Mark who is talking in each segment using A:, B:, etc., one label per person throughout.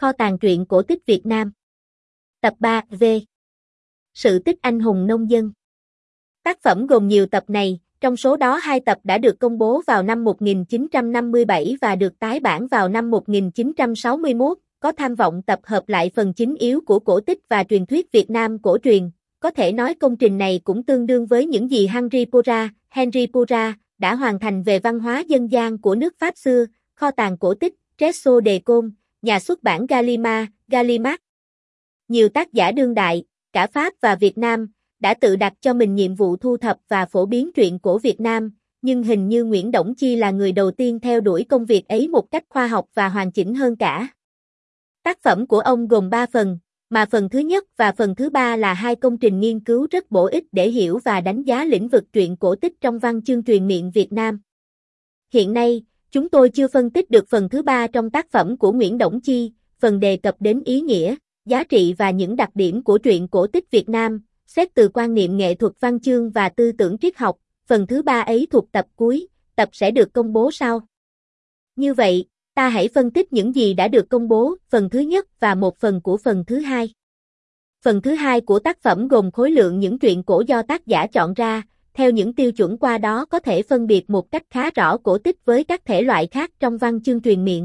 A: Kho tàng truyện cổ tích Việt Nam. Tập 3 V. Sự tích anh hùng nông dân. Tác phẩm gồm nhiều tập này, trong số đó 2 tập đã được công bố vào năm 1957 và được tái bản vào năm 1961, có tham vọng tập hợp lại phần chính yếu của cổ tích và truyền thuyết Việt Nam cổ truyền. Có thể nói công trình này cũng tương đương với những gì Henry Pura đã hoàn thành về văn hóa dân gian của nước Pháp xưa, kho tàng cổ tích, Trésor de Com, nhà xuất bản Gallimard. Nhiều tác giả đương đại, cả Pháp và Việt Nam, đã tự đặt cho mình nhiệm vụ thu thập và phổ biến truyện cổ Việt Nam, nhưng hình như Nguyễn Đổng Chi là người đầu tiên theo đuổi công việc ấy một cách khoa học và hoàn chỉnh hơn cả. Tác phẩm của ông gồm 3 phần, mà phần thứ nhất và phần thứ 3 là 2 công trình nghiên cứu rất bổ ích để hiểu và đánh giá lĩnh vực truyện cổ tích trong văn chương truyền miệng Việt Nam. Hiện nay, chúng tôi chưa phân tích được phần thứ 3 trong tác phẩm của Nguyễn Đổng Chi, phần đề cập đến ý nghĩa, giá trị và những đặc điểm của truyện cổ tích Việt Nam, xét từ quan niệm nghệ thuật văn chương và tư tưởng triết học. Phần thứ 3 ấy thuộc tập cuối, tập sẽ được công bố sau. Như vậy, ta hãy phân tích những gì đã được công bố, phần thứ nhất và một phần của phần thứ 2. Phần thứ 2 của tác phẩm gồm khối lượng những truyện cổ do tác giả chọn ra, theo những tiêu chuẩn qua đó có thể phân biệt một cách khá rõ cổ tích với các thể loại khác trong văn chương truyền miệng.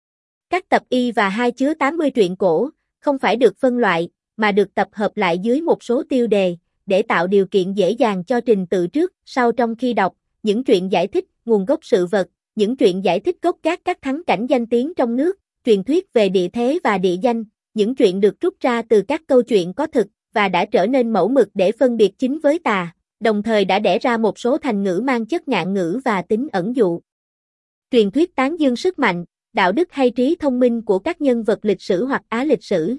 A: Các tập Y và 2 chứa 80 truyện cổ, không phải được phân loại, mà được tập hợp lại dưới một số tiêu đề, để tạo điều kiện dễ dàng cho trình tự trước, sau trong khi đọc, những truyện giải thích nguồn gốc sự vật, những truyện giải thích gốc gác các thắng cảnh danh tiếng trong nước, truyền thuyết về địa thế và địa danh, những truyện được rút ra từ các câu chuyện có thực, và đã trở nên mẫu mực để phân biệt chính với tà, đồng thời đã đẻ ra một số thành ngữ mang chất ngạn ngữ và tính ẩn dụ. Truyền thuyết tán dương sức mạnh, đạo đức hay trí thông minh của các nhân vật lịch sử hoặc á lịch sử.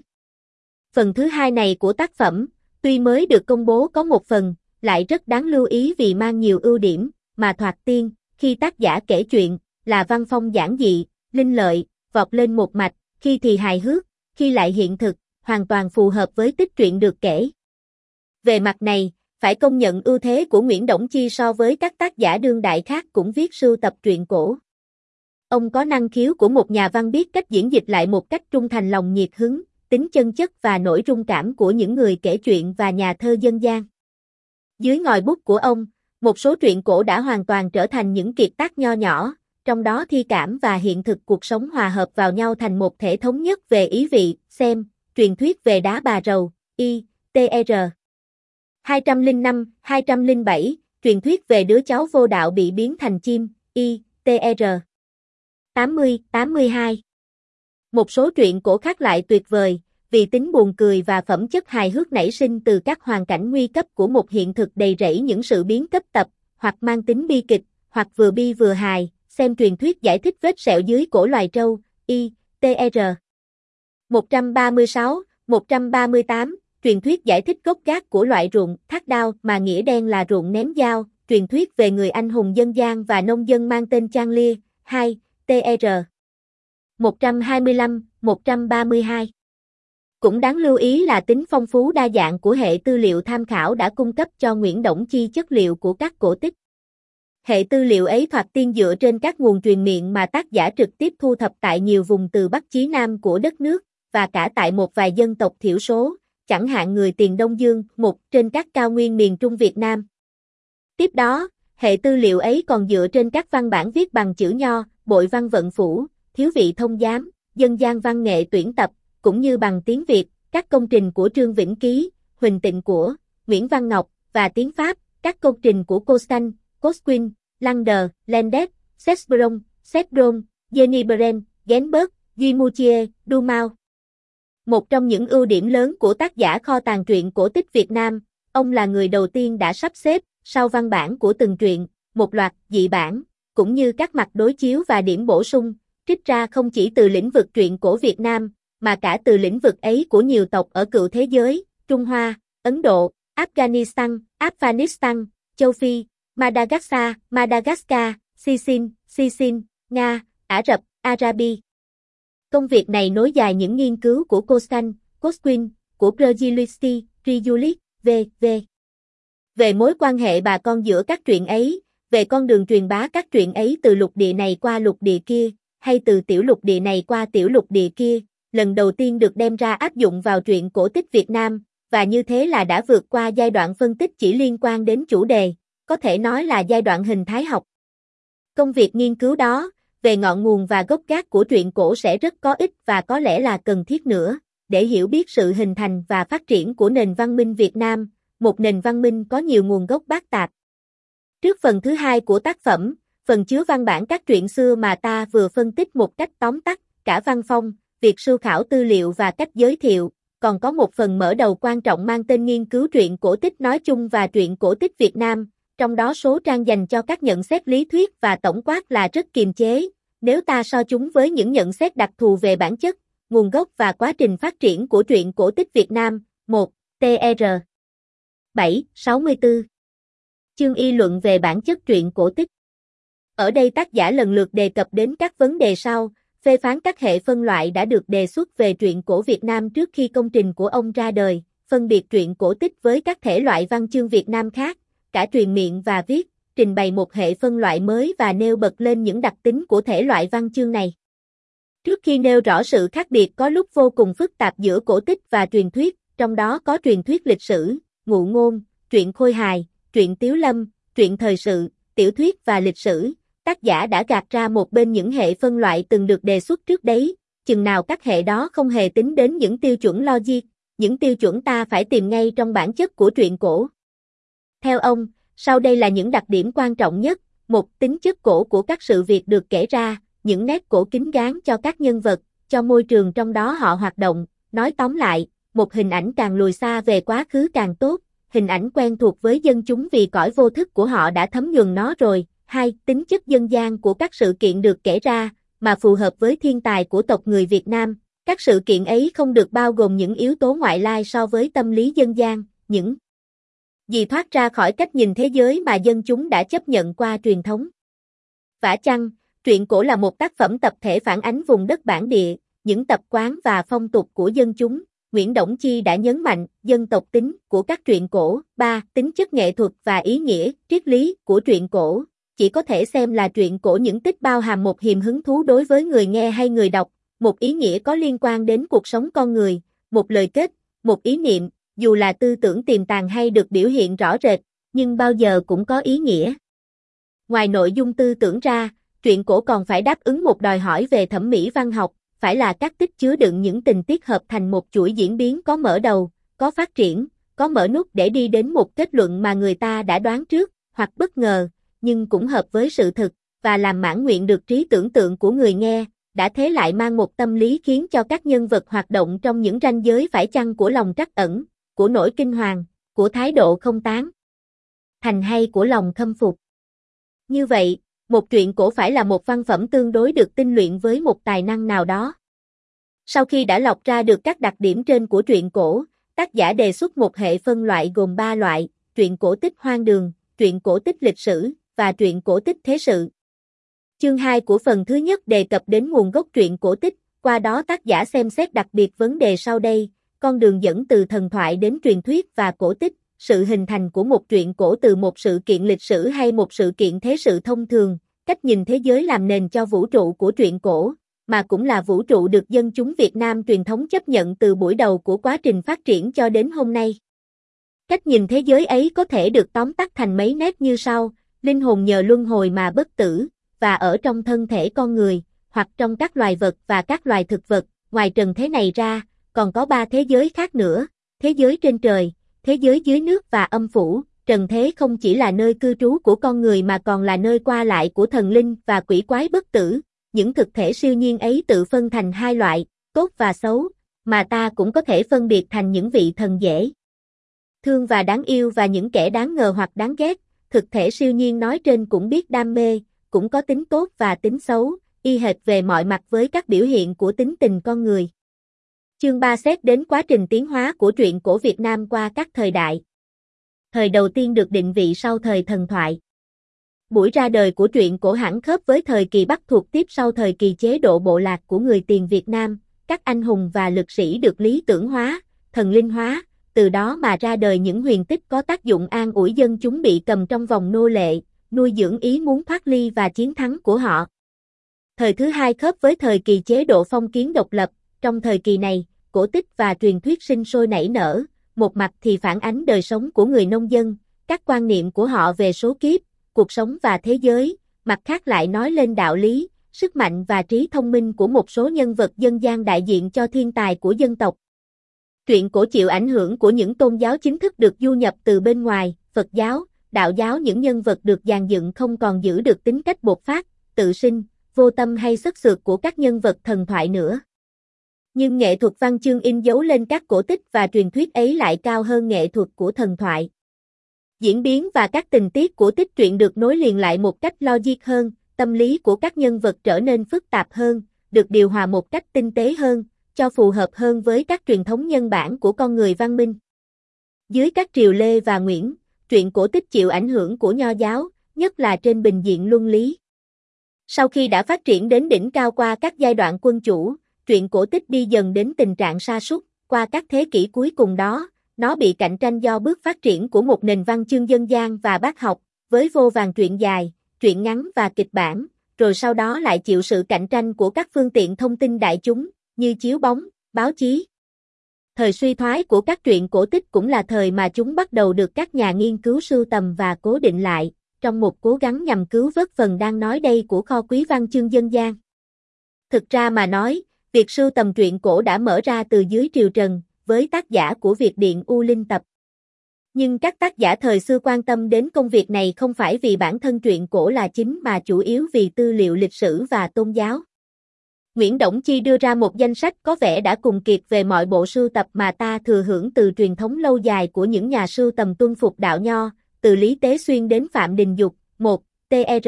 A: Phần thứ 2 này của tác phẩm, tuy mới được công bố có một phần, lại rất đáng lưu ý vì mang nhiều ưu điểm, mà thoạt tiên, khi tác giả kể chuyện, là văn phong giản dị, linh lợi, vọt lên một mạch, khi thì hài hước, khi lại hiện thực, hoàn toàn phù hợp với tích truyện được kể. Về mặt này, phải công nhận ưu thế của Nguyễn Đổng Chi so với các tác giả đương đại khác cũng viết sưu tập truyện cổ. Ông có năng khiếu của một nhà văn biết cách diễn dịch lại một cách trung thành lòng nhiệt hứng, tính chân chất và nỗi rung cảm của những người kể chuyện và nhà thơ dân gian. Dưới ngòi bút của ông, một số truyện cổ đã hoàn toàn trở thành những kiệt tác nho nhỏ, trong đó thi cảm và hiện thực cuộc sống hòa hợp vào nhau thành một thể thống nhất về ý vị, xem, truyền thuyết về đá bà rầu, I.T.R. 205, 207, truyền thuyết về đứa cháu vô đạo bị biến thành chim, I.T.R. 80, 82. Một số truyện cổ khác lại tuyệt vời, vì tính buồn cười và phẩm chất hài hước nảy sinh từ các hoàn cảnh nguy cấp của một hiện thực đầy rẫy những sự biến cấp tập, hoặc mang tính bi kịch, hoặc vừa bi vừa hài, xem truyền thuyết giải thích vết sẹo dưới cổ loài trâu, I.T.R. 136, 138, truyền thuyết giải thích gốc gác của loại ruộng thác đao mà nghĩa đen là ruộng ném dao, truyền thuyết về người anh hùng dân gian và nông dân mang tên Trang Lia, 2, T.R. 125, 132. Cũng đáng lưu ý là tính phong phú đa dạng của hệ tư liệu tham khảo đã cung cấp cho Nguyễn Đổng Chi chất liệu của các cổ tích. Hệ tư liệu ấy thoạt tiên dựa trên các nguồn truyền miệng mà tác giả trực tiếp thu thập tại nhiều vùng từ Bắc chí Nam của đất nước, và cả tại một vài dân tộc thiểu số, chẳng hạn người Tiền Đông Dương, trên các cao nguyên miền Trung Việt Nam. Tiếp đó, hệ tư liệu ấy còn dựa trên các văn bản viết bằng chữ Nho, bội văn vận phủ, thiếu vị thông giám, dân gian văn nghệ tuyển tập, cũng như bằng tiếng Việt, các công trình của Trương Vĩnh Ký, Huỳnh Tịnh của, Nguyễn Văn Ngọc, và tiếng Pháp, các công trình của Constant, Cosquin, Lander, Landet, Sesbron, Jenny Brent, Genberg, Guimauchier, Dumau. Một trong những ưu điểm lớn của tác giả kho tàng truyện cổ tích Việt Nam, ông là người đầu tiên đã sắp xếp, sau văn bản của từng truyện, một loạt dị bản, cũng như các mặt đối chiếu và điểm bổ sung, trích ra không chỉ từ lĩnh vực truyện cổ Việt Nam, mà cả từ lĩnh vực ấy của nhiều tộc ở cựu thế giới, Trung Hoa, Ấn Độ, Afghanistan, Châu Phi, Madagascar, Sicily, Nga, Ả Rập, Arabi. Công việc này nối dài những nghiên cứu của Constant, Cosquin, của Brzezinski, Riulik, v.v. Về mối quan hệ bà con giữa các truyện ấy, về con đường truyền bá các truyện ấy từ lục địa này qua lục địa kia, hay từ tiểu lục địa này qua tiểu lục địa kia, lần đầu tiên được đem ra áp dụng vào truyện cổ tích Việt Nam, và như thế là đã vượt qua giai đoạn phân tích chỉ liên quan đến chủ đề, có thể nói là giai đoạn hình thái học. Công việc nghiên cứu đó, về ngọn nguồn và gốc gác của truyện cổ sẽ rất có ích và có lẽ là cần thiết nữa, để hiểu biết sự hình thành và phát triển của nền văn minh Việt Nam, một nền văn minh có nhiều nguồn gốc bát tạp. Trước phần thứ hai của tác phẩm, phần chứa văn bản các truyện xưa mà ta vừa phân tích một cách tóm tắt, cả văn phong, việc sưu khảo tư liệu và cách giới thiệu, còn có một phần mở đầu quan trọng mang tên nghiên cứu truyện cổ tích nói chung và truyện cổ tích Việt Nam, trong đó số trang dành cho các nhận xét lý thuyết và tổng quát là rất kiềm chế, nếu ta so chúng với những nhận xét đặc thù về bản chất, nguồn gốc và quá trình phát triển của truyện cổ tích Việt Nam. 1. TR 764 Chương y luận về bản chất truyện cổ tích. Ở đây tác giả lần lượt đề cập đến các vấn đề sau, phê phán các hệ phân loại đã được đề xuất về truyện cổ Việt Nam trước khi công trình của ông ra đời, phân biệt truyện cổ tích với các thể loại văn chương Việt Nam khác, cả truyền miệng và viết, trình bày một hệ phân loại mới và nêu bật lên những đặc tính của thể loại văn chương này. Trước khi nêu rõ sự khác biệt có lúc vô cùng phức tạp giữa cổ tích và truyền thuyết, trong đó có truyền thuyết lịch sử, ngụ ngôn, truyện khôi hài, truyện tiếu lâm, truyện thời sự, tiểu thuyết và lịch sử, tác giả đã gạt ra một bên những hệ phân loại từng được đề xuất trước đấy, chừng nào các hệ đó không hề tính đến những tiêu chuẩn logic, những tiêu chuẩn ta phải tìm ngay trong bản chất của truyện cổ. Theo ông, sau đây là những đặc điểm quan trọng nhất. Một, tính chất cổ của các sự việc được kể ra, những nét cổ kín gán cho các nhân vật, cho môi trường trong đó họ hoạt động. Nói tóm lại, một hình ảnh càng lùi xa về quá khứ càng tốt, hình ảnh quen thuộc với dân chúng vì cõi vô thức của họ đã thấm nhuần nó rồi. 2. Tính chất dân gian của các sự kiện được kể ra, mà phù hợp với thiên tài của tộc người Việt Nam. Các sự kiện ấy không được bao gồm những yếu tố ngoại lai so với tâm lý dân gian, những gì thoát ra khỏi cách nhìn thế giới mà dân chúng đã chấp nhận qua truyền thống. Vả chăng, truyện cổ là một tác phẩm tập thể phản ánh vùng đất bản địa, những tập quán và phong tục của dân chúng. Nguyễn Đổng Chi đã nhấn mạnh dân tộc tính của các truyện cổ. 3. Tính chất nghệ thuật và ý nghĩa, triết lý của truyện cổ. Chỉ có thể xem là truyện cổ những tích bao hàm một niềm hứng thú đối với người nghe hay người đọc, một ý nghĩa có liên quan đến cuộc sống con người, một lời kết, một ý niệm, dù là tư tưởng tiềm tàng hay được biểu hiện rõ rệt, nhưng bao giờ cũng có ý nghĩa. Ngoài nội dung tư tưởng ra, truyện cổ còn phải đáp ứng một đòi hỏi về thẩm mỹ văn học, phải là các tích chứa đựng những tình tiết hợp thành một chuỗi diễn biến có mở đầu, có phát triển, có mở nút để đi đến một kết luận mà người ta đã đoán trước, hoặc bất ngờ, nhưng cũng hợp với sự thực, và làm mãn nguyện được trí tưởng tượng của người nghe, đã thế lại mang một tâm lý khiến cho các nhân vật hoạt động trong những ranh giới phải chăng của lòng trắc ẩn, của nỗi kinh hoàng, của thái độ không tán thành hay của lòng khâm phục. Như vậy, một truyện cổ phải là một văn phẩm tương đối được tinh luyện với một tài năng nào đó. Sau khi đã lọc ra được các đặc điểm trên của truyện cổ, tác giả đề xuất một hệ phân loại gồm 3 loại, truyện cổ tích hoang đường, truyện cổ tích lịch sử, và truyện cổ tích thế sự. Chương 2 của phần thứ nhất đề cập đến nguồn gốc truyện cổ tích, qua đó tác giả xem xét đặc biệt vấn đề sau đây, con đường dẫn từ thần thoại đến truyền thuyết và cổ tích, sự hình thành của một truyện cổ từ một sự kiện lịch sử hay một sự kiện thế sự thông thường, cách nhìn thế giới làm nền cho vũ trụ của truyện cổ, mà cũng là vũ trụ được dân chúng Việt Nam truyền thống chấp nhận từ buổi đầu của quá trình phát triển cho đến hôm nay. Cách nhìn thế giới ấy có thể được tóm tắt thành mấy nét như sau: linh hồn nhờ luân hồi mà bất tử, và ở trong thân thể con người, hoặc trong các loài vật và các loài thực vật. Ngoài trần thế này ra, còn có 3 thế giới khác nữa, thế giới trên trời, thế giới dưới nước và âm phủ. Trần thế không chỉ là nơi cư trú của con người mà còn là nơi qua lại của thần linh và quỷ quái bất tử. Những thực thể siêu nhiên ấy tự phân thành 2 loại, tốt và xấu, mà ta cũng có thể phân biệt thành những vị thần dễ thương và đáng yêu và những kẻ đáng ngờ hoặc đáng ghét. Thực thể siêu nhiên nói trên cũng biết đam mê, cũng có tính tốt và tính xấu, y hệt về mọi mặt với các biểu hiện của tính tình con người. Chương 3 xét đến quá trình tiến hóa của truyện cổ Việt Nam qua các thời đại. Thời đầu tiên được định vị sau thời thần thoại. Buổi ra đời của truyện cổ hẳn khớp với thời kỳ Bắc thuộc tiếp sau thời kỳ chế độ bộ lạc của người tiền Việt Nam, các anh hùng và lực sĩ được lý tưởng hóa, thần linh hóa, từ đó mà ra đời những huyền tích có tác dụng an ủi dân chúng bị cầm trong vòng nô lệ, nuôi dưỡng ý muốn thoát ly và chiến thắng của họ. Thời thứ hai khớp với thời kỳ chế độ phong kiến độc lập, trong thời kỳ này, cổ tích và truyền thuyết sinh sôi nảy nở, một mặt thì phản ánh đời sống của người nông dân, các quan niệm của họ về số kiếp, cuộc sống và thế giới, mặt khác lại nói lên đạo lý, sức mạnh và trí thông minh của một số nhân vật dân gian đại diện cho thiên tài của dân tộc. Truyện cổ chịu ảnh hưởng của những tôn giáo chính thức được du nhập từ bên ngoài, Phật giáo, đạo giáo. Những nhân vật được dàn dựng không còn giữ được tính cách bột phát, tự sinh, vô tâm hay sức sượt của các nhân vật thần thoại nữa. Nhưng nghệ thuật văn chương in dấu lên các cổ tích và truyền thuyết ấy lại cao hơn nghệ thuật của thần thoại. Diễn biến và các tình tiết của tích truyện được nối liền lại một cách logic hơn, tâm lý của các nhân vật trở nên phức tạp hơn, được điều hòa một cách tinh tế hơn, cho phù hợp hơn với các truyền thống nhân bản của con người văn minh. Dưới các triều Lê và Nguyễn, truyện cổ tích chịu ảnh hưởng của Nho giáo, nhất là trên bình diện luân lý. Sau khi đã phát triển đến đỉnh cao qua các giai đoạn quân chủ, truyện cổ tích đi dần đến tình trạng sa sút. Qua các thế kỷ cuối cùng đó, nó bị cạnh tranh do bước phát triển của một nền văn chương dân gian và bác học, với vô vàn truyện dài, truyện ngắn và kịch bản, rồi sau đó lại chịu sự cạnh tranh của các phương tiện thông tin đại chúng, như chiếu bóng, báo chí. Thời suy thoái của các truyện cổ tích cũng là thời mà chúng bắt đầu được các nhà nghiên cứu sưu tầm và cố định lại, trong một cố gắng nhằm cứu vớt phần đang nói đây của kho quý văn chương dân gian. Thực ra mà nói, việc sưu tầm truyện cổ đã mở ra từ dưới triều Trần, với tác giả của Việt Điện U Linh Tập. Nhưng các tác giả thời xưa quan tâm đến công việc này không phải vì bản thân truyện cổ là chính mà chủ yếu vì tư liệu lịch sử và tôn giáo. Nguyễn Đổng Chi đưa ra một danh sách có vẻ đã cùng kiệt về mọi bộ sưu tập mà ta thừa hưởng từ truyền thống lâu dài của những nhà sưu tầm tuân phục đạo Nho, từ Lý Tế Xuyên đến Phạm Đình Dục, 1, tr.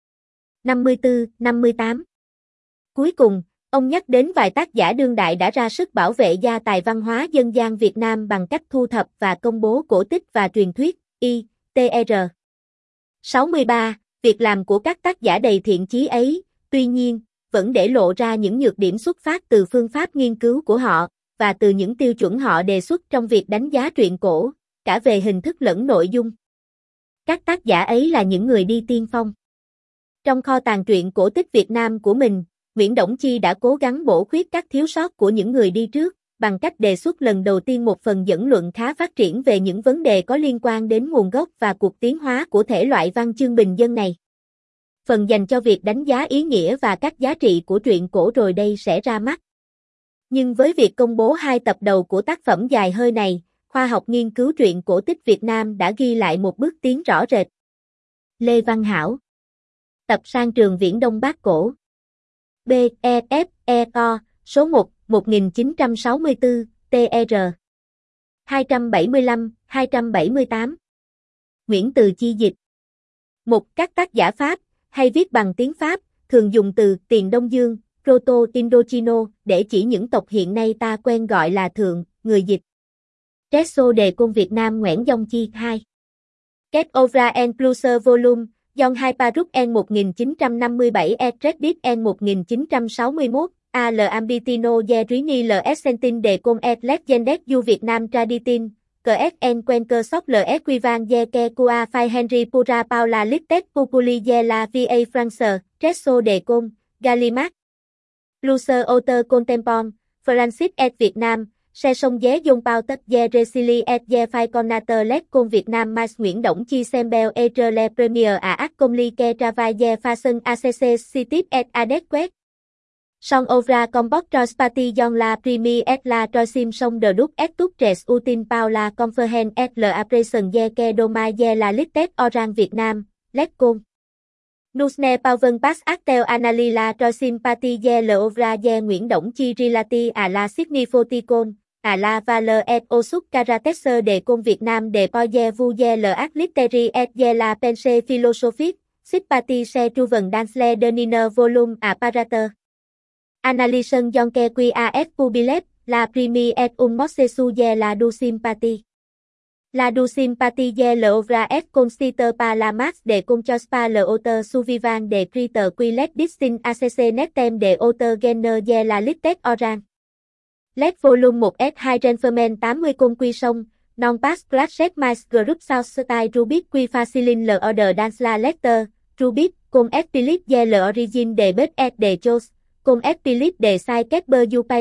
A: 54-58. Cuối cùng, ông nhắc đến vài tác giả đương đại đã ra sức bảo vệ gia tài văn hóa dân gian Việt Nam bằng cách thu thập và công bố cổ tích và truyền thuyết, tr. 63. Việc làm của các tác giả đầy thiện chí ấy, tuy nhiên, vẫn để lộ ra những nhược điểm xuất phát từ phương pháp nghiên cứu của họ, và từ những tiêu chuẩn họ đề xuất trong việc đánh giá truyện cổ, cả về hình thức lẫn nội dung. Các tác giả ấy là những người đi tiên phong. Trong kho tàng truyện cổ tích Việt Nam của mình, Nguyễn Đổng Chi đã cố gắng bổ khuyết các thiếu sót của những người đi trước, bằng cách đề xuất lần đầu tiên một phần dẫn luận khá phát triển về những vấn đề có liên quan đến nguồn gốc và cuộc tiến hóa của thể loại văn chương bình dân này. Phần dành cho việc đánh giá ý nghĩa và các giá trị của truyện cổ rồi đây sẽ ra mắt. Nhưng với việc công bố 2 tập đầu của tác phẩm dài hơi này, khoa học nghiên cứu truyện cổ tích Việt Nam đã ghi lại một bước tiến rõ rệt. Lê Văn Hảo. Tập Sang Trường Viễn Đông Bát Cổ. BEFEO, số 1, 1964, tr. 275-278. Nguyễn Từ Chi dịch. Một các tác giả Pháp, hay viết bằng tiếng Pháp, thường dùng từ Tiền Đông Dương, Proto-Indochino để chỉ những tộc hiện nay ta quen gọi là Thượng, người dịch. Tresso de Côn Việt Nam Nguyễn Dông Chi 2. Kết Ovra en Pluser Volume, John 2 Paruc en 1957 Etredit en 1961, Al Ambitino de Rini L. Essentin de Com et Legendes du Việt Nam Traditin, KSN Quenker Soc L. Equivan de Kekua Phai Henry Pura Paula Littet Populi de la Va France, Tresso de Com, Gallimax. Pluser Auteur Contempon, Francis et Việt Nam, Se sông dé dông bao tất de Resili et de Phai Conater Let Con Việt Nam Mais Nguyễn Đổng Chi Sembel et le Premier à Ác Comli ke Travail de Fason ACC Citip et Adesquet. Son Ovra Comport Trospati John la Primi et la Trosim Song de Duc et Tutres Utin Paula Conferhen et le Appreson de ke Doma de la Littet Orang Việt Nam, Let Con. Nusne Pauven Pass Actel Anali la Trosim Pati de le Ovra de Nguyễn Đổng Chi Rilati à la Signifoticon, à la Valeur et Osuc Caratesser de Con Việt Nam de Poye Vu de le Art Litteri et de la Pense Philosophique, Sipati se Truven Dansle de Niner Volume Apparateur. Analyson John ke QAS Pubilet, la Primi et Mossesu de la Du Sympati. La Du Sympati de le Ovra et Consider pa la Max de Conchospa le Auteur Suvivan de Criter Quilet Distin ACC Netem de Auteur Genner de la Littet Orang. Let Volume 1 et 2 Renfermen 80 Con Quy Sông, Non Pass Classet Mais Group South Style Rubik Quy Facilin le Order Dans la Letter, Rubik, Con et Philip de le Origin de Bet et de Jos, Con et Philip de Sai Ketber Upais,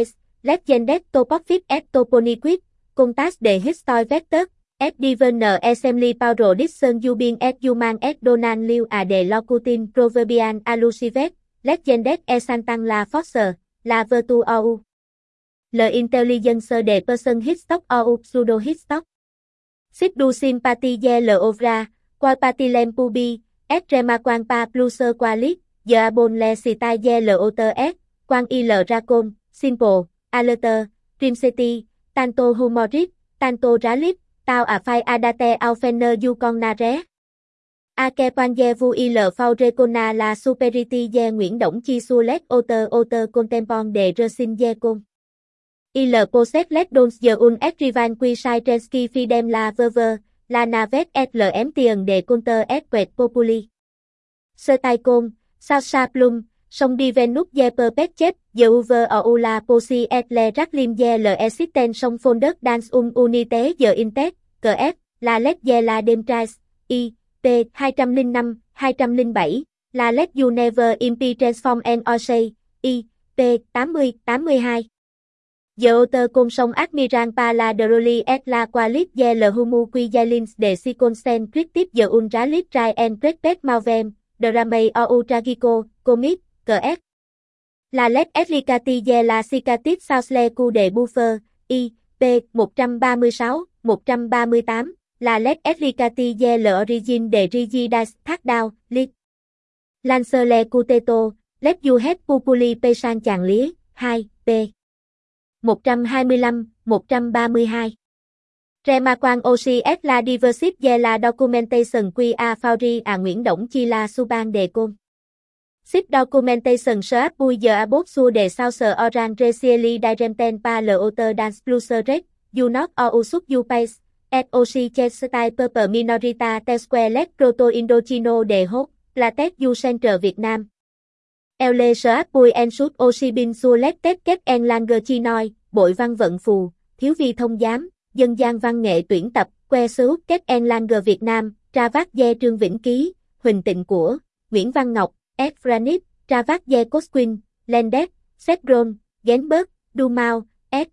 A: Legendes Topofit et Toponiquid, Contas de History Vector, et Divern Assembly Pauro Dixon Jubin et Human et Donald Liu a de Locutin Proverbian Alucivet, Legendes e Santan la Force, la Virtu ou. L'intelligence de person Hitstock ou pseudo Hitstock. Sit du sympathie l'ovra, qual patilem pubi, et remaquan pa pluser qualit, giờ abon le citai l'auteur et, quan il racon, simple, alerter, rimseti, tanto humorit, tanto ralip, tao a phai adate aufener du con nare. Ake panje vu il phao recona la superity de Nguyễn Động Chi Sulet auteur contempon de Resin de con. Il possède les dons de un écrivain qui Saitrenski fidem la verve, la navette et l'emption de conter et quet populi. Sertaicon, Salsa Plum, song di Venus de perpetchet, de uver au la posi et le raclim de l'existen song fondet dans unité de intet, cf, la let de la demtrais, i, p. 205, 207, la let you never impi transform and osay, i, p. 80, 82. The author con song Admiral Pala de Roli et la qualit de le humu qui jalins de Siconsen critic de un ralit rai en prespect mauvem, dramei ou tragico, comic, cf. La let eslicati de la cicatit sausle cu de buffer, i, p. 136, 138, la let eslicati de l'origine de rigidas thác đao, lit. Lancer le cuteto, let you het pupuli pesan chàng lía, 2, p. 125, 132. Remaquan osi et la diversit de la documentation qui a fauri a Nguyễn Động Chi la suban de con. Sit documentation search bui giờ abot su de sao sờ oran resieli diremten pa le auteur dans pluser red, you not or usuk you pace, et osi che style purple minorita tesque let proto indochino de hot, platet you center Việt Nam. Ele search bui en sut osi bin su let tet kết en langer chinoi, bội văn vận phù, thiếu vi thông giám, dân gian văn nghệ tuyển tập, que sứ kết en langer Việt Nam, tra vác de Trương Vĩnh Ký, Huỳnh Tịnh của, Nguyễn Văn Ngọc, F. Franip, Travac de Cosquin, Lendet, Sedron, Genberg, Dumau, S.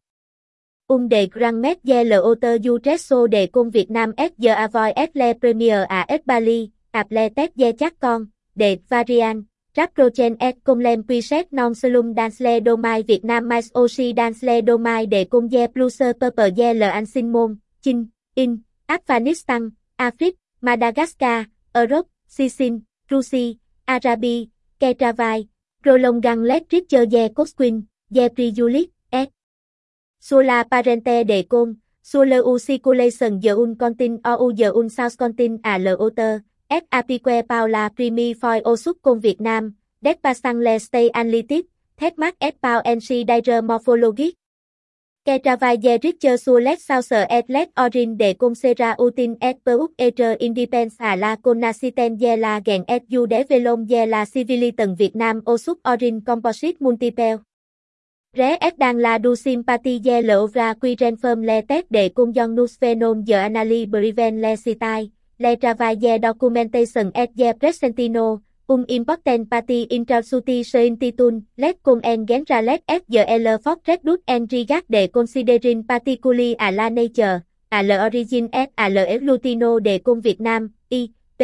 A: De Grandmet de l'auteur du Tresso de con Việt Nam S. de Avoy S. Le Premier à S. Bali, Aple Tet de Chắc Con, de Varian, Raprochen S. Comlem Piset Non Slum Dansle Domai Việt Nam Mais Osi Dansle Domai de Con de Pluser Purple de l'Ansinmon, Chinh, In, Afghanistan, Afrique, Madagascar, Europe, Sicile, Russie, Arabi, Ketravai, Prolongan Let Richer de Cosquin, de Priulit, S. Sula Parente de Con, Sula U Circulation de un Contin ou de un South Contin à l'auteur, S. Apique Paula Primi Foy Osuk Con Việt Nam, Despassang Le Stay Anlitic, Thedmark S. Pau NC Dire Morphologic. Ketravai de Richer Sulet Saucer et Let Orin de Consera Utin et Peuk Etre Independence à la Conasiten de la Gen et Du de Velom de la Civilitan Việt Nam Osuk Orin Composite Multiple. Ré et đang la du sympathie de l'ovra qui renferm le tête de Conjon Nus Phenom de Anali Briven le Citai, le Travail de Documentation et de Presentino. Important party intrasuti seintitun, let con en genra let SGL for redut en regard de considering particularly à la nature, à l'origine et à l'eglutino de con Việt Nam, I, P.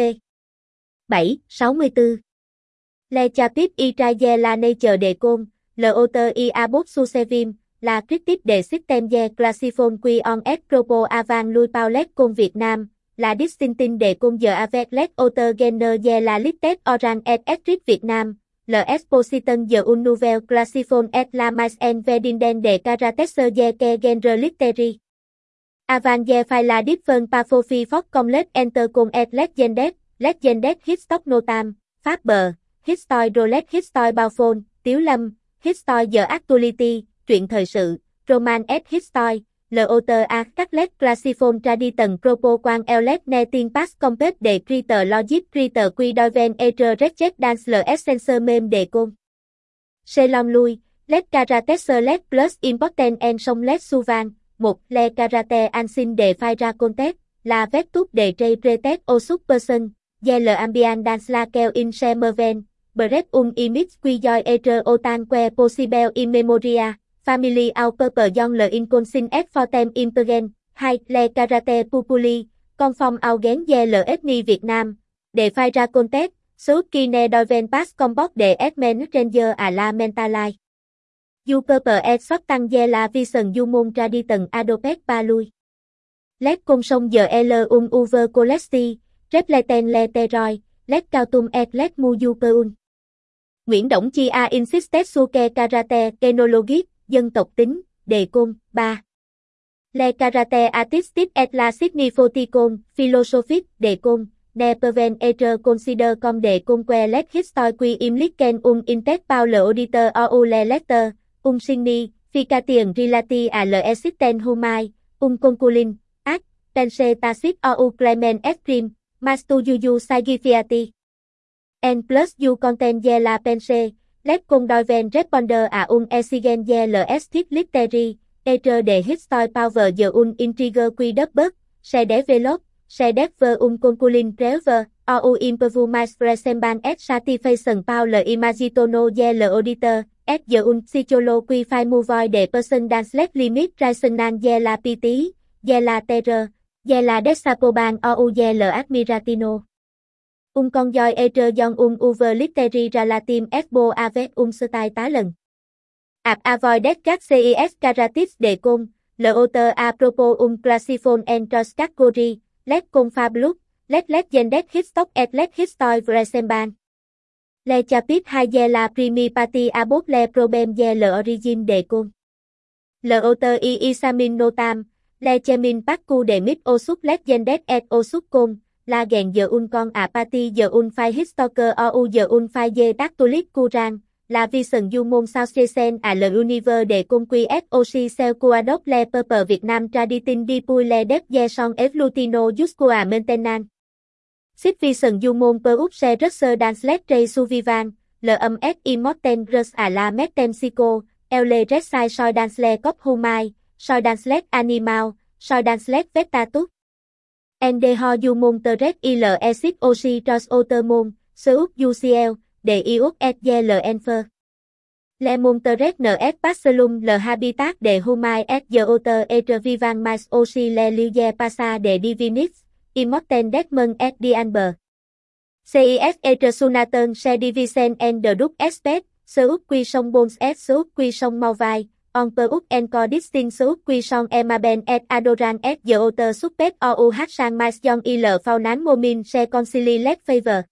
A: 7, 64. Le chapit y traye la nature de con, l'auteur y abot susevim, la critique de système de classification qui on et propos avant lui paulet con Việt Nam. La distinction de con giờ avec les auteurs genre de la liste orange et écrite Việt Nam, l'exposition de une nouvelle classification et la mais en vedinden de caractères de que genre littéraire. Avant de faire la difference parfois fort comme let enter con et legendes Hitstock notam, Faber, History roulette History bao phone, Tiếu Lâm, History the actuality, truyện thời sự, Roman et History. L'auteur a các let classification tradition propos quan elect ne tin pas compet de critère logic critère qui doivent être reject dans l'essence même de con. Selon lui, les caractères les plus important en sont les suivants. 1. Les caractères anciens de faire contexte, la vertu de repreter au sub-person, de l'ambient dans laquelle il se mouvent, bref image qui doit être autant que possible in memoria. family au purple John le inconsin et fortem impergen, 2. Le karate pupuli, conform au gen ye le ethni Việt Nam, de phai ra contest, số kine doven pass combat de Edmen Ranger à la mentalai. Du purple et sót tăng ye la vision du môn ra đi tầng adopet ba lui. Let công sông giờ L over colesti, repleten le teroi, let cao tum et let mu du peun. Nguyễn Đổng Chi A insisted suke karate kenologist, dân tộc tính, đề côn, 3. Le karate artistic et la signification, philosophic, đề côn, ne perven etre consider com de conque let history qui impliquen intet pau le auditor ou le letter, signi, ficatien relati à le existen humai, conculin, act, pense tacit ou clement extreme, mastu yuyu sagifiati. N plus u content ye la pense, let con doven responder à exigen ye le estit literi, etre de history power the intrigger qui double, se develop, se dever conculin prever, ou imperfumis resemban et satisfaction pau le imagitono ye le auditor, et the psycholo qui fai movoi de person dance let limit rasonan ye la piti, ye la terror, ye la desapoban ou ye le admiratino. Con doi etre yon over literi relatim expo avec style tá lần. Avoidet các CIS caratis de con, le auteur a propos classifon entros category, let con fabulous, let gendet hitstock et let history resemban. Le chapit 2 ye la primi party abot le problem ye le origin de con. Le auteur examine notam, le chemin parcours de mit osuk let gendet et osuk con, la gen the con a party the file histoker ou the file ye dactulit curang, la vision du môn sao sen à le universe de conqui et aussi sel cuadop le purple Việt Nam traditin depuis le dep ye son evolutino jusqu'à maintenant. Sit vision du môn per up se russer dans let ray suvivan, le et immorten rus à la metemsico, le resai soi dans le cop humai, soi dans let animal, soi dans let vectatus. Ndeho du môn teret il exit aussi tros otermon, seup UCL, de ius et ye le enfer. Le môn teret ns passelum le habitat de humai et the oter etre vivant mais aussi le lieu passa de divinix, immorten detmen et dianber. CIS etre sunaten se divisen en de duc espet, seup qui son bons et seup qui son mauvai. On per up encore distinct sous qui son emaben et adoran et the author suppet ou sang mais yon il faunan momin se concili let favor.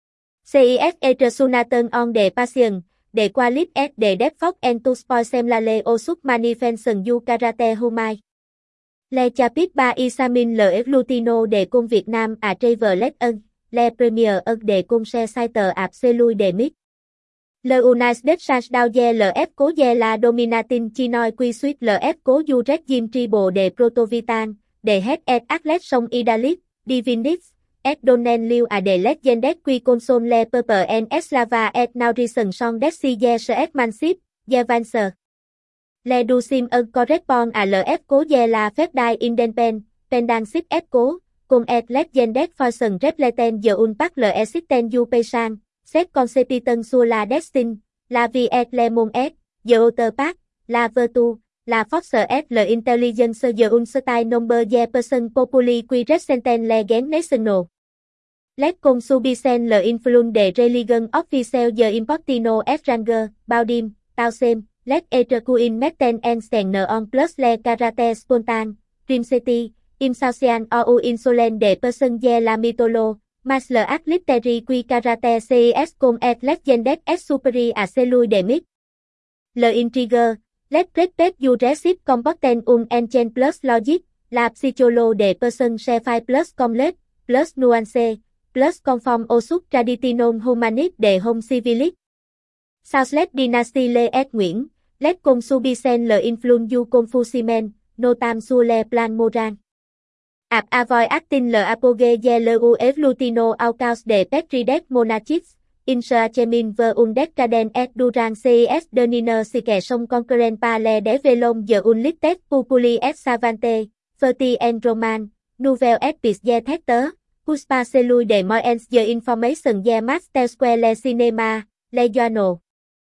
A: CIS etre sunaten on de passion, de qualit et de defok entus poisem la le o sub manifestation du karate humai. Le chapit 3 examine le evolutino de con Việt Nam à traver let le premier de con se siter ap celui de mit. Le United States đao ye le ép cố ye la dominatin chinoi quy suýt le ép cố du regime tribo de protovitan, de het et atlet song idalit, divinix, et donen liu à de let gendet quy console le purple en eslava et naurison son desi ye se et mansip, ye vanser. Le dusim correspond à le ép cố ye la phép đai independent, pendant sit ép cố, con et let gendet forsen repleten ye un pak le existen du pesan. Set concepiton sur la destin, la vie et le monde et, the author part, la virtu, la force et le intelligence the uncertain number the person populi qui resenten le gen national. Let con subisen le influence de religion official the importino et ranger, baudim, tausem, let etre kuin metten en sten on plus le karate spontan, rimseti, insocian ou insolent de person the la mitolo. Mas le athliteri qui karate CIS con et let gendet et superi à celui de mit. Le intriguer, let respect you receive comporten enchen plus logic, la psycholo de person se fai plus complet, plus nuance, plus conform au sub traditionum humanit de home civilis. Southlet dynasty le et Nguyễn, let con subisen le influen du confucimen, notam sur le plan moral. Avoid acting le apogee de l'u evolutino au caos de petridet monachis, inserchemin ver un decadent et durant CIS de niner si kè sông concurrent pa le develom de un litet populi et savante, ferti en roman, nouvel et pis de thecter, puspa celui de moens de information de master square le cinema, le journal.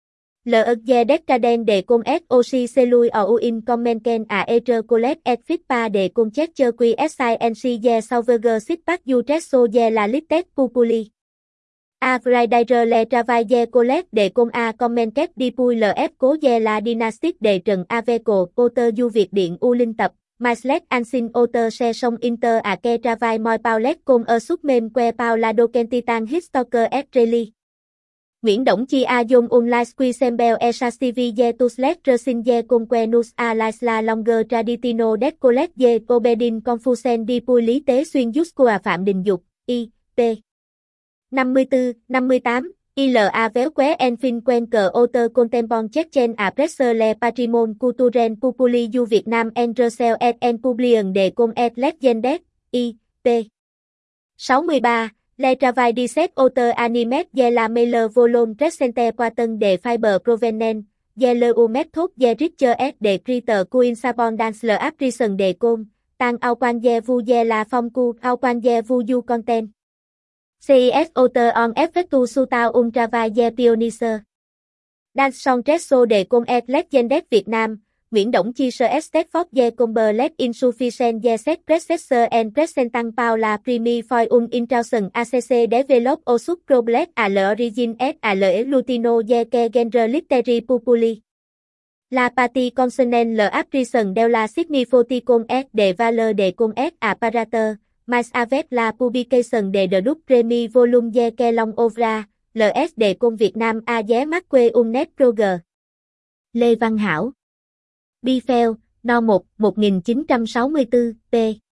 A: LG Decadent de con S oxy celui ở in commenken a etre colet et fitpa de con checker qui SINC ye sauveger sitpack du tresso ye la listet pupuli. A Fridaire le travail ye colet de con a commenket depuis LF cố ye la dynastique de Trần Aveco auteur du Việt Điện U Linh tập. Maislet Ansin auteur se song inter a que travail moi paulet con ở suốt mem que paulado kentitan histoker et reli. Nguyễn Đổng Chi A Dông Online Qui Sembel Esasivi Ye Tuslet Resin Ye Conque Nus A Laisla Longer Traditino Det Colet Ye Obedin Confusen Di Pui Lý Tế Xuyên Jusqua Phạm Đình Dục, I, T. 54, 58, ILA Véo Qué Enfin Quen Cờ Auteur Contempon Chechen A Presser Le Patrimon Culturel Populi du Việt Nam En Recel et En Publien de Con et Legendet, I, T. 63, Le Travail 17 Auteur Animet de la Meilleur Volon Presente Poiton de Fiber Provenent, de le Method de Richer et de Critter Queen Sabondance Le Apprison de Con, Tan Auquan de Vu de la Phong Cu Auquan de Vu du Content. CIS Auteur on Effectu Sutao Travail de Pioneer. Dans son Tresso de Con et Legendet Việt Nam, Nguyễn Đổng Chi Sir Stefford de Comberlet Insuffisant de Set Predecessor and Presentant Paula Primi for un Intrusion ACC Develop au Sub Problet à l'origine et à l'Lutino de que Genre Litteri Populi. La partie concernant le apprison de la signification et de valeur de con et apparateur, mais avec la publication de The Duc Premi Volume de que long ovra, LS de con Việt Nam a Zé Marque un net proger. Lê Văn Hảo Biffel, No 1, 1964, p.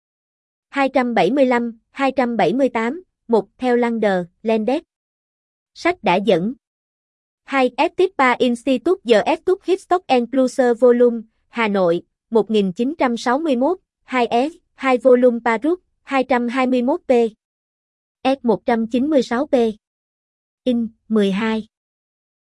A: 275, 278, 1 theo Lander, Landet. Sách đã dẫn. 2. Estipa Institut The Etude Histoc and Pluser Volume, Hà Nội, 1961, 2S, 2 volume Paruc, 221p. S 196p. In, 12.